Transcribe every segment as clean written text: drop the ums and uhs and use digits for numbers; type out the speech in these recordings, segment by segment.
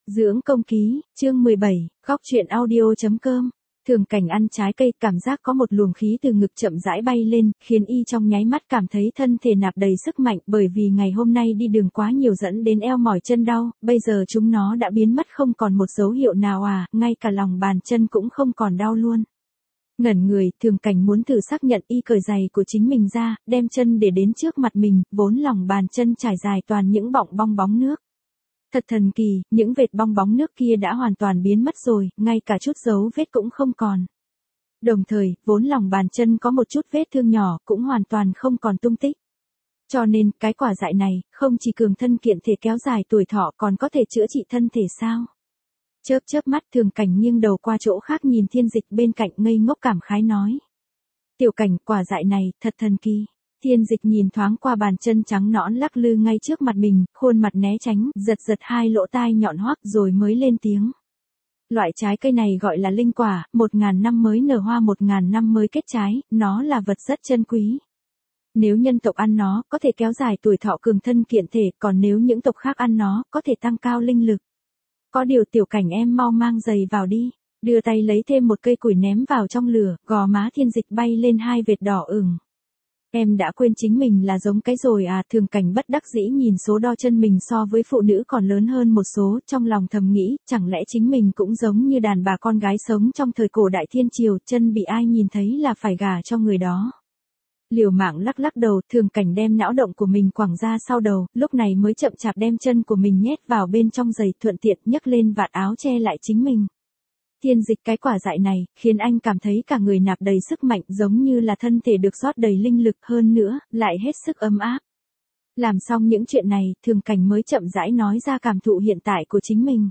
Dưỡng công ký, chương 17, góc truyện audio.com. Thường Cảnh ăn trái cây, cảm giác có một luồng khí từ ngực chậm rãi bay lên, khiến y trong nháy mắt cảm thấy thân thể nạp đầy sức mạnh, bởi vì ngày hôm nay đi đường quá nhiều dẫn đến eo mỏi chân đau, bây giờ chúng nó đã biến mất không còn một dấu hiệu nào ngay cả lòng bàn chân cũng không còn đau luôn. Ngẩn người, Thường Cảnh muốn thử xác nhận, y cởi giày của chính mình ra, đem chân để đến trước mặt mình, vốn lòng bàn chân trải dài toàn những bọng bong bóng nước. Thật thần kỳ, những vệt bong bóng nước kia đã hoàn toàn biến mất rồi, ngay cả chút dấu vết cũng không còn. Đồng thời, vốn lòng bàn chân có một chút vết thương nhỏ, cũng hoàn toàn không còn tung tích. Cho nên, cái quả dại này, không chỉ cường thân kiện thể kéo dài tuổi thọ còn có thể chữa trị thân thể sao? Chớp mắt, Thường Cảnh nghiêng đầu qua chỗ khác nhìn Thiên Dịch bên cạnh ngây ngốc cảm khái nói. Tiểu Cảnh, quả dại này, thật thần kỳ. Thiên Dịch nhìn thoáng qua bàn chân trắng nõn lắc lư ngay trước mặt mình, khuôn mặt né tránh, giật hai lỗ tai nhọn hoắt rồi mới lên tiếng. Loại trái cây này gọi là linh quả, 1000 năm mới nở hoa 1000 năm mới kết trái, nó là vật rất chân quý. Nếu nhân tộc ăn nó, có thể kéo dài tuổi thọ cường thân kiện thể, còn nếu những tộc khác ăn nó, có thể tăng cao linh lực. Có điều Tiểu Cảnh em mau mang giày vào đi, đưa tay lấy thêm một cây củi ném vào trong lửa, gò má Thiên Dịch bay lên hai vệt đỏ ửng. Em đã quên chính mình là giống cái rồi Thường Cảnh bất đắc dĩ nhìn số đo chân mình so với phụ nữ còn lớn hơn một số, trong lòng thầm nghĩ, chẳng lẽ chính mình cũng giống như đàn bà con gái sống trong thời cổ đại thiên triều, chân bị ai nhìn thấy là phải gả cho người đó. Liều mạng lắc đầu, Thường Cảnh đem não động của mình quẳng ra sau đầu, lúc này mới chậm chạp đem chân của mình nhét vào bên trong giày, thuận tiện nhấc lên vạt áo che lại chính mình. Thiên Dịch, cái quả dại này, khiến anh cảm thấy cả người nạp đầy sức mạnh, giống như là thân thể được rót đầy linh lực, hơn nữa, lại hết sức ấm áp. Làm xong những chuyện này, Thường Cảnh mới chậm rãi nói ra cảm thụ hiện tại của chính mình.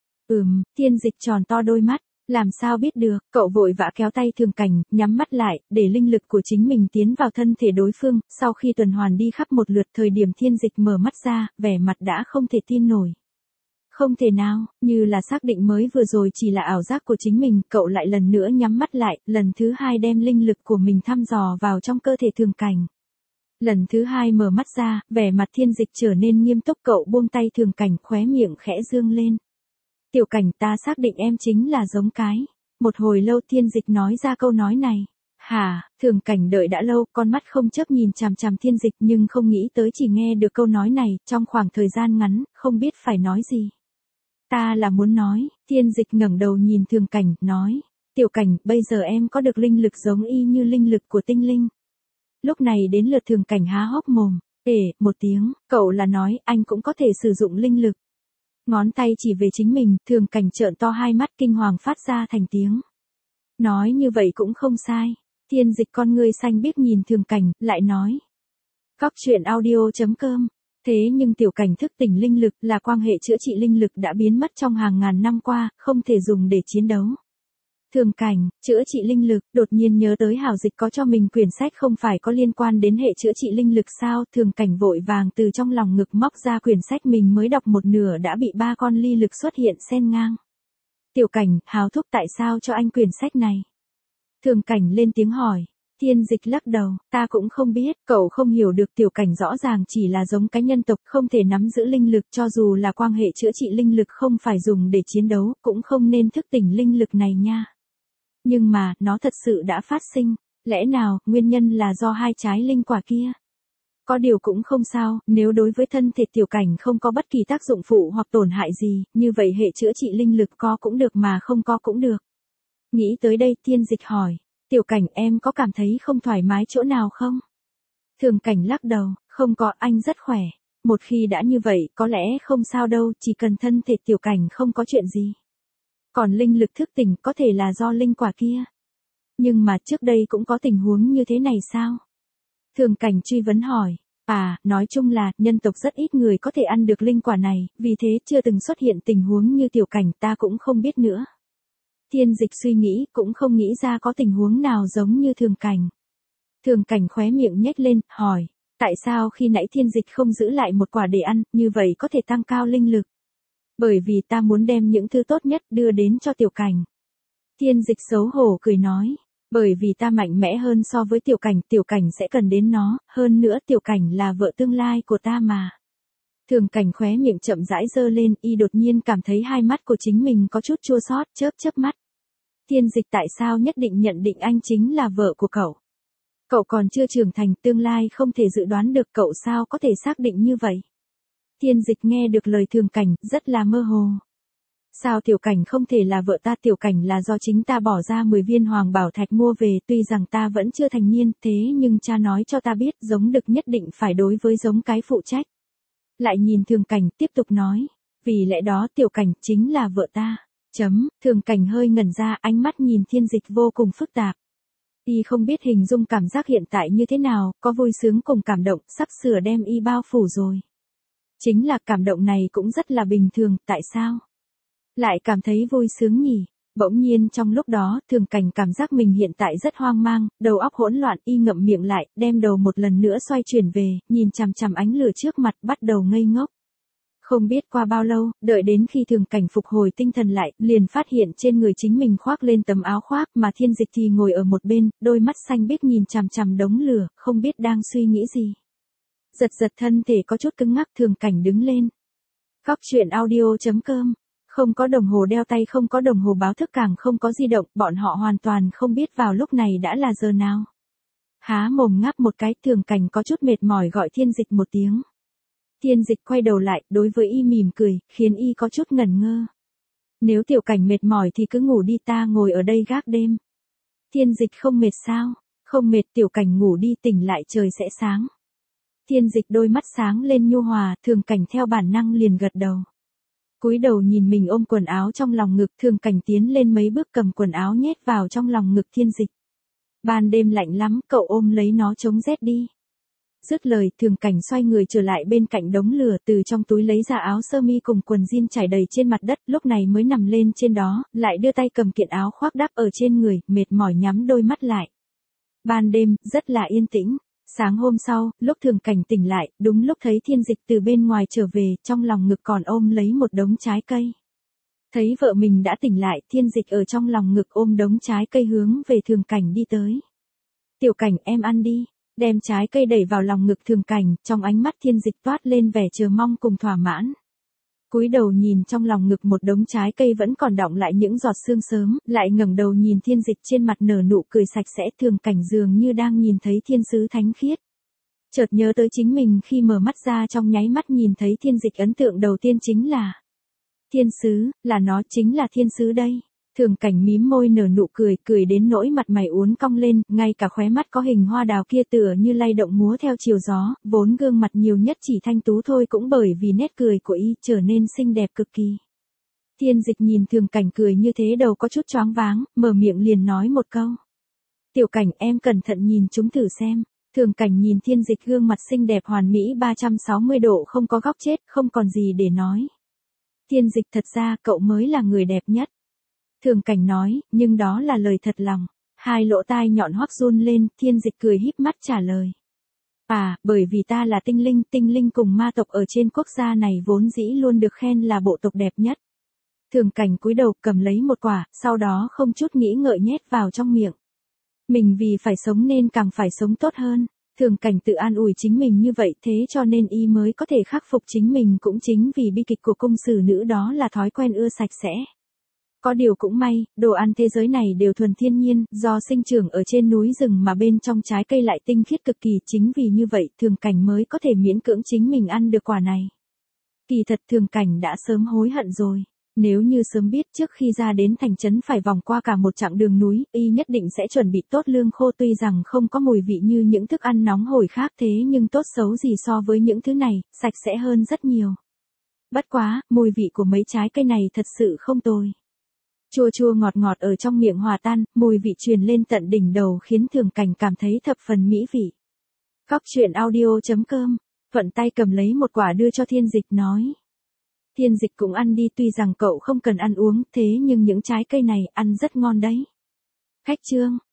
Thiên Dịch tròn to đôi mắt, làm sao biết được, cậu vội vã kéo tay Thường Cảnh, nhắm mắt lại, để linh lực của chính mình tiến vào thân thể đối phương, sau khi tuần hoàn đi khắp một lượt, thời điểm Thiên Dịch mở mắt ra, vẻ mặt đã không thể tin nổi. Không thể nào, như là xác định mới vừa rồi chỉ là ảo giác của chính mình, cậu lại lần nữa nhắm mắt lại, lần thứ hai đem linh lực của mình thăm dò vào trong cơ thể Thường Cảnh. Lần thứ hai mở mắt ra, vẻ mặt Thiên Dịch trở nên nghiêm túc, cậu buông tay Thường Cảnh, khóe miệng khẽ dương lên. Tiểu Cảnh, ta xác định em chính là giống cái. Một hồi lâu Thiên Dịch nói ra câu nói này. Hả, Thường Cảnh đợi đã lâu, con mắt không chớp nhìn chằm chằm Thiên Dịch, nhưng không nghĩ tới chỉ nghe được câu nói này, trong khoảng thời gian ngắn, không biết phải nói gì. Ta là muốn nói, Thiên Dịch ngẩng đầu nhìn Thường Cảnh, nói. Tiểu Cảnh, bây giờ em có được linh lực giống y như linh lực của tinh linh. Lúc này đến lượt Thường Cảnh há hốc mồm. Một tiếng, cậu là nói, anh cũng có thể sử dụng linh lực. Ngón tay chỉ về chính mình, Thường Cảnh trợn to hai mắt kinh hoàng phát ra thành tiếng. Nói như vậy cũng không sai. Thiên Dịch con ngươi xanh biếc nhìn Thường Cảnh, lại nói. Góc truyện audio.com. Thế nhưng Tiểu Cảnh thức tỉnh linh lực, là quan hệ chữa trị linh lực đã biến mất trong hàng ngàn năm qua, không thể dùng để chiến đấu. Thường Cảnh, chữa trị linh lực, đột nhiên nhớ tới Hảo Dịch có cho mình quyển sách không phải có liên quan đến hệ chữa trị linh lực sao? Thường Cảnh vội vàng từ trong lòng ngực móc ra quyển sách mình mới đọc một nửa đã bị 3 con ly lực xuất hiện xen ngang. Tiểu Cảnh, Hào thúc tại sao cho anh quyển sách này? Thường Cảnh lên tiếng hỏi. Thiên Dịch lắc đầu, ta cũng không biết, cậu không hiểu được. Tiểu Cảnh rõ ràng chỉ là giống cái nhân tộc, không thể nắm giữ linh lực, cho dù là quan hệ chữa trị linh lực không phải dùng để chiến đấu, cũng không nên thức tỉnh linh lực này nha. Nhưng mà, nó thật sự đã phát sinh, lẽ nào, nguyên nhân là do hai trái linh quả kia? Có điều cũng không sao, nếu đối với thân thể Tiểu Cảnh không có bất kỳ tác dụng phụ hoặc tổn hại gì, như vậy hệ chữa trị linh lực có cũng được mà không có cũng được. Nghĩ tới đây, Thiên Dịch hỏi. Tiểu Cảnh, em có cảm thấy không thoải mái chỗ nào không? Thường Cảnh lắc đầu, không có, anh rất khỏe. Một khi đã như vậy, có lẽ không sao đâu, chỉ cần thân thể Tiểu Cảnh không có chuyện gì. Còn linh lực thức tỉnh có thể là do linh quả kia. Nhưng mà trước đây cũng có tình huống như thế này sao? Thường Cảnh truy vấn hỏi. Nói chung là, nhân tộc rất ít người có thể ăn được linh quả này, vì thế chưa từng xuất hiện tình huống như Tiểu Cảnh, ta cũng không biết nữa. Thiên Dịch suy nghĩ, cũng không nghĩ ra có tình huống nào giống như Thường Cảnh. Thường Cảnh khóe miệng nhếch lên, hỏi. Tại sao khi nãy Thiên Dịch không giữ lại một quả để ăn, như vậy có thể tăng cao linh lực? Bởi vì ta muốn đem những thứ tốt nhất đưa đến cho Tiểu Cảnh. Thiên Dịch xấu hổ cười nói. Bởi vì ta mạnh mẽ hơn so với Tiểu Cảnh sẽ cần đến nó, hơn nữa Tiểu Cảnh là vợ tương lai của ta mà. Thường Cảnh khóe miệng chậm rãi giơ lên, y đột nhiên cảm thấy hai mắt của chính mình có chút chua xót, chớp chớp mắt. Thiên Dịch tại sao nhất định nhận định anh chính là vợ của cậu? Cậu còn chưa trưởng thành, tương lai không thể dự đoán được, cậu sao có thể xác định như vậy? Thiên Dịch nghe được lời Thường Cảnh, rất là mơ hồ. Sao Tiểu Cảnh không thể là vợ ta? Tiểu Cảnh là do chính ta bỏ ra 10 viên hoàng bảo thạch mua về, tuy rằng ta vẫn chưa thành niên, thế nhưng cha nói cho ta biết giống đực nhất định phải đối với giống cái phụ trách. Lại nhìn Thường Cảnh tiếp tục nói, vì lẽ đó Tiểu Cảnh chính là vợ ta. Thường Cảnh hơi ngẩn ra, ánh mắt nhìn Thiên Dịch vô cùng phức tạp. Y không biết hình dung cảm giác hiện tại như thế nào, có vui sướng cùng cảm động, sắp sửa đem y bao phủ rồi. Chính là cảm động này cũng rất là bình thường, tại sao? Lại cảm thấy vui sướng nhỉ? Bỗng nhiên trong lúc đó, Thường Cảnh cảm giác mình hiện tại rất hoang mang, đầu óc hỗn loạn, y ngậm miệng lại, đem đầu một lần nữa xoay chuyển về, nhìn chằm chằm ánh lửa trước mặt, bắt đầu ngây ngốc. Không biết qua bao lâu, đợi đến khi Thường Cảnh phục hồi tinh thần lại, liền phát hiện trên người chính mình khoác lên tấm áo khoác, mà Thiên Dịch thì ngồi ở một bên, đôi mắt xanh biếc nhìn chằm chằm đống lửa, không biết đang suy nghĩ gì. Giật giật thân thể có chút cứng ngắc, Thường Cảnh đứng lên. Góc truyện audio.com. Không có đồng hồ đeo tay, không có đồng hồ báo thức, càng không có di động, bọn họ hoàn toàn không biết vào lúc này đã là giờ nào. Há mồm ngáp một cái, Thường Cảnh có chút mệt mỏi gọi Thiên Dịch một tiếng. Thiên Dịch quay đầu lại, đối với y mỉm cười, khiến y có chút ngẩn ngơ. Nếu Tiểu Cảnh mệt mỏi thì cứ ngủ đi, ta ngồi ở đây gác đêm. Thiên Dịch không mệt sao? Không mệt. Tiểu Cảnh ngủ đi, tỉnh lại trời sẽ sáng. Thiên Dịch đôi mắt sáng lên nhu hòa, Thường Cảnh theo bản năng liền gật đầu. Cúi đầu nhìn mình ôm quần áo trong lòng ngực, Thường Cảnh tiến lên mấy bước cầm quần áo nhét vào trong lòng ngực Thiên Dịch. Ban đêm lạnh lắm, cậu ôm lấy nó chống rét đi. Dứt lời, Thường Cảnh xoay người trở lại bên cạnh đống lửa, từ trong túi lấy ra áo sơ mi cùng quần jean trải đầy trên mặt đất, lúc này mới nằm lên trên đó, lại đưa tay cầm kiện áo khoác đắp ở trên người, mệt mỏi nhắm đôi mắt lại. Ban đêm, rất là yên tĩnh. Sáng hôm sau, lúc Thường Cảnh tỉnh lại, đúng lúc thấy Thiên Dịch từ bên ngoài trở về, trong lòng ngực còn ôm lấy một đống trái cây. Thấy vợ mình đã tỉnh lại, Thiên Dịch ở trong lòng ngực ôm đống trái cây hướng về Thường Cảnh đi tới. Tiểu Cảnh, em ăn đi. Đem trái cây đẩy vào lòng ngực Thường Cảnh, trong ánh mắt Thiên Dịch toát lên vẻ chờ mong cùng thỏa mãn. Cúi đầu nhìn trong lòng ngực một đống trái cây vẫn còn đọng lại những giọt sương sớm, lại ngẩng đầu nhìn Thiên Dịch trên mặt nở nụ cười sạch sẽ, Thường Cảnh dường như đang nhìn thấy thiên sứ thánh khiết. Chợt nhớ tới chính mình khi mở mắt ra, trong nháy mắt nhìn thấy Thiên Dịch, ấn tượng đầu tiên chính là thiên sứ, là nó, chính là thiên sứ đây. Thường Cảnh mím môi nở nụ cười, cười đến nỗi mặt mày uốn cong lên, ngay cả khóe mắt có hình hoa đào kia tựa như lay động múa theo chiều gió, vốn gương mặt nhiều nhất chỉ thanh tú thôi cũng bởi vì nét cười của y trở nên xinh đẹp cực kỳ. Thiên Dịch nhìn Thường Cảnh cười như thế đầu có chút choáng váng, mở miệng liền nói một câu. Tiểu Cảnh, em cẩn thận nhìn chúng thử xem. Thường Cảnh nhìn Thiên Dịch gương mặt xinh đẹp hoàn mỹ 360 độ không có góc chết, không còn gì để nói. Thiên Dịch, thật ra cậu mới là người đẹp nhất. Thường Cảnh nói, nhưng đó là lời thật lòng. Hai lỗ tai nhọn hoắc run lên, Thiên Dịch cười híp mắt trả lời. À, bởi vì ta là tinh linh cùng ma tộc ở trên quốc gia này vốn dĩ luôn được khen là bộ tộc đẹp nhất. Thường Cảnh cúi đầu cầm lấy một quả, sau đó không chút nghĩ ngợi nhét vào trong miệng. Mình vì phải sống nên càng phải sống tốt hơn. Thường Cảnh tự an ủi chính mình như vậy, thế cho nên y mới có thể khắc phục chính mình, cũng chính vì bi kịch của cung xử nữ đó là thói quen ưa sạch sẽ. Có điều cũng may, đồ ăn thế giới này đều thuần thiên nhiên, do sinh trưởng ở trên núi rừng mà bên trong trái cây lại tinh khiết cực kỳ, chính vì như vậy, Thường Cảnh mới có thể miễn cưỡng chính mình ăn được quả này. Kỳ thật Thường Cảnh đã sớm hối hận rồi. Nếu như sớm biết trước khi ra đến thành trấn phải vòng qua cả một chặng đường núi, y nhất định sẽ chuẩn bị tốt lương khô, tuy rằng không có mùi vị như những thức ăn nóng hổi khác, thế nhưng tốt xấu gì so với những thứ này, sạch sẽ hơn rất nhiều. Bất quá, mùi vị của mấy trái cây này thật sự không tồi. Chua chua ngọt ngọt ở trong miệng hòa tan, mùi vị truyền lên tận đỉnh đầu khiến Thường Cảnh cảm thấy thập phần mỹ vị. Góc truyện audio.com, thuận tay cầm lấy một quả đưa cho Thiên Dịch nói. Thiên Dịch cũng ăn đi, tuy rằng cậu không cần ăn uống, thế nhưng những trái cây này ăn rất ngon đấy. Khách trương,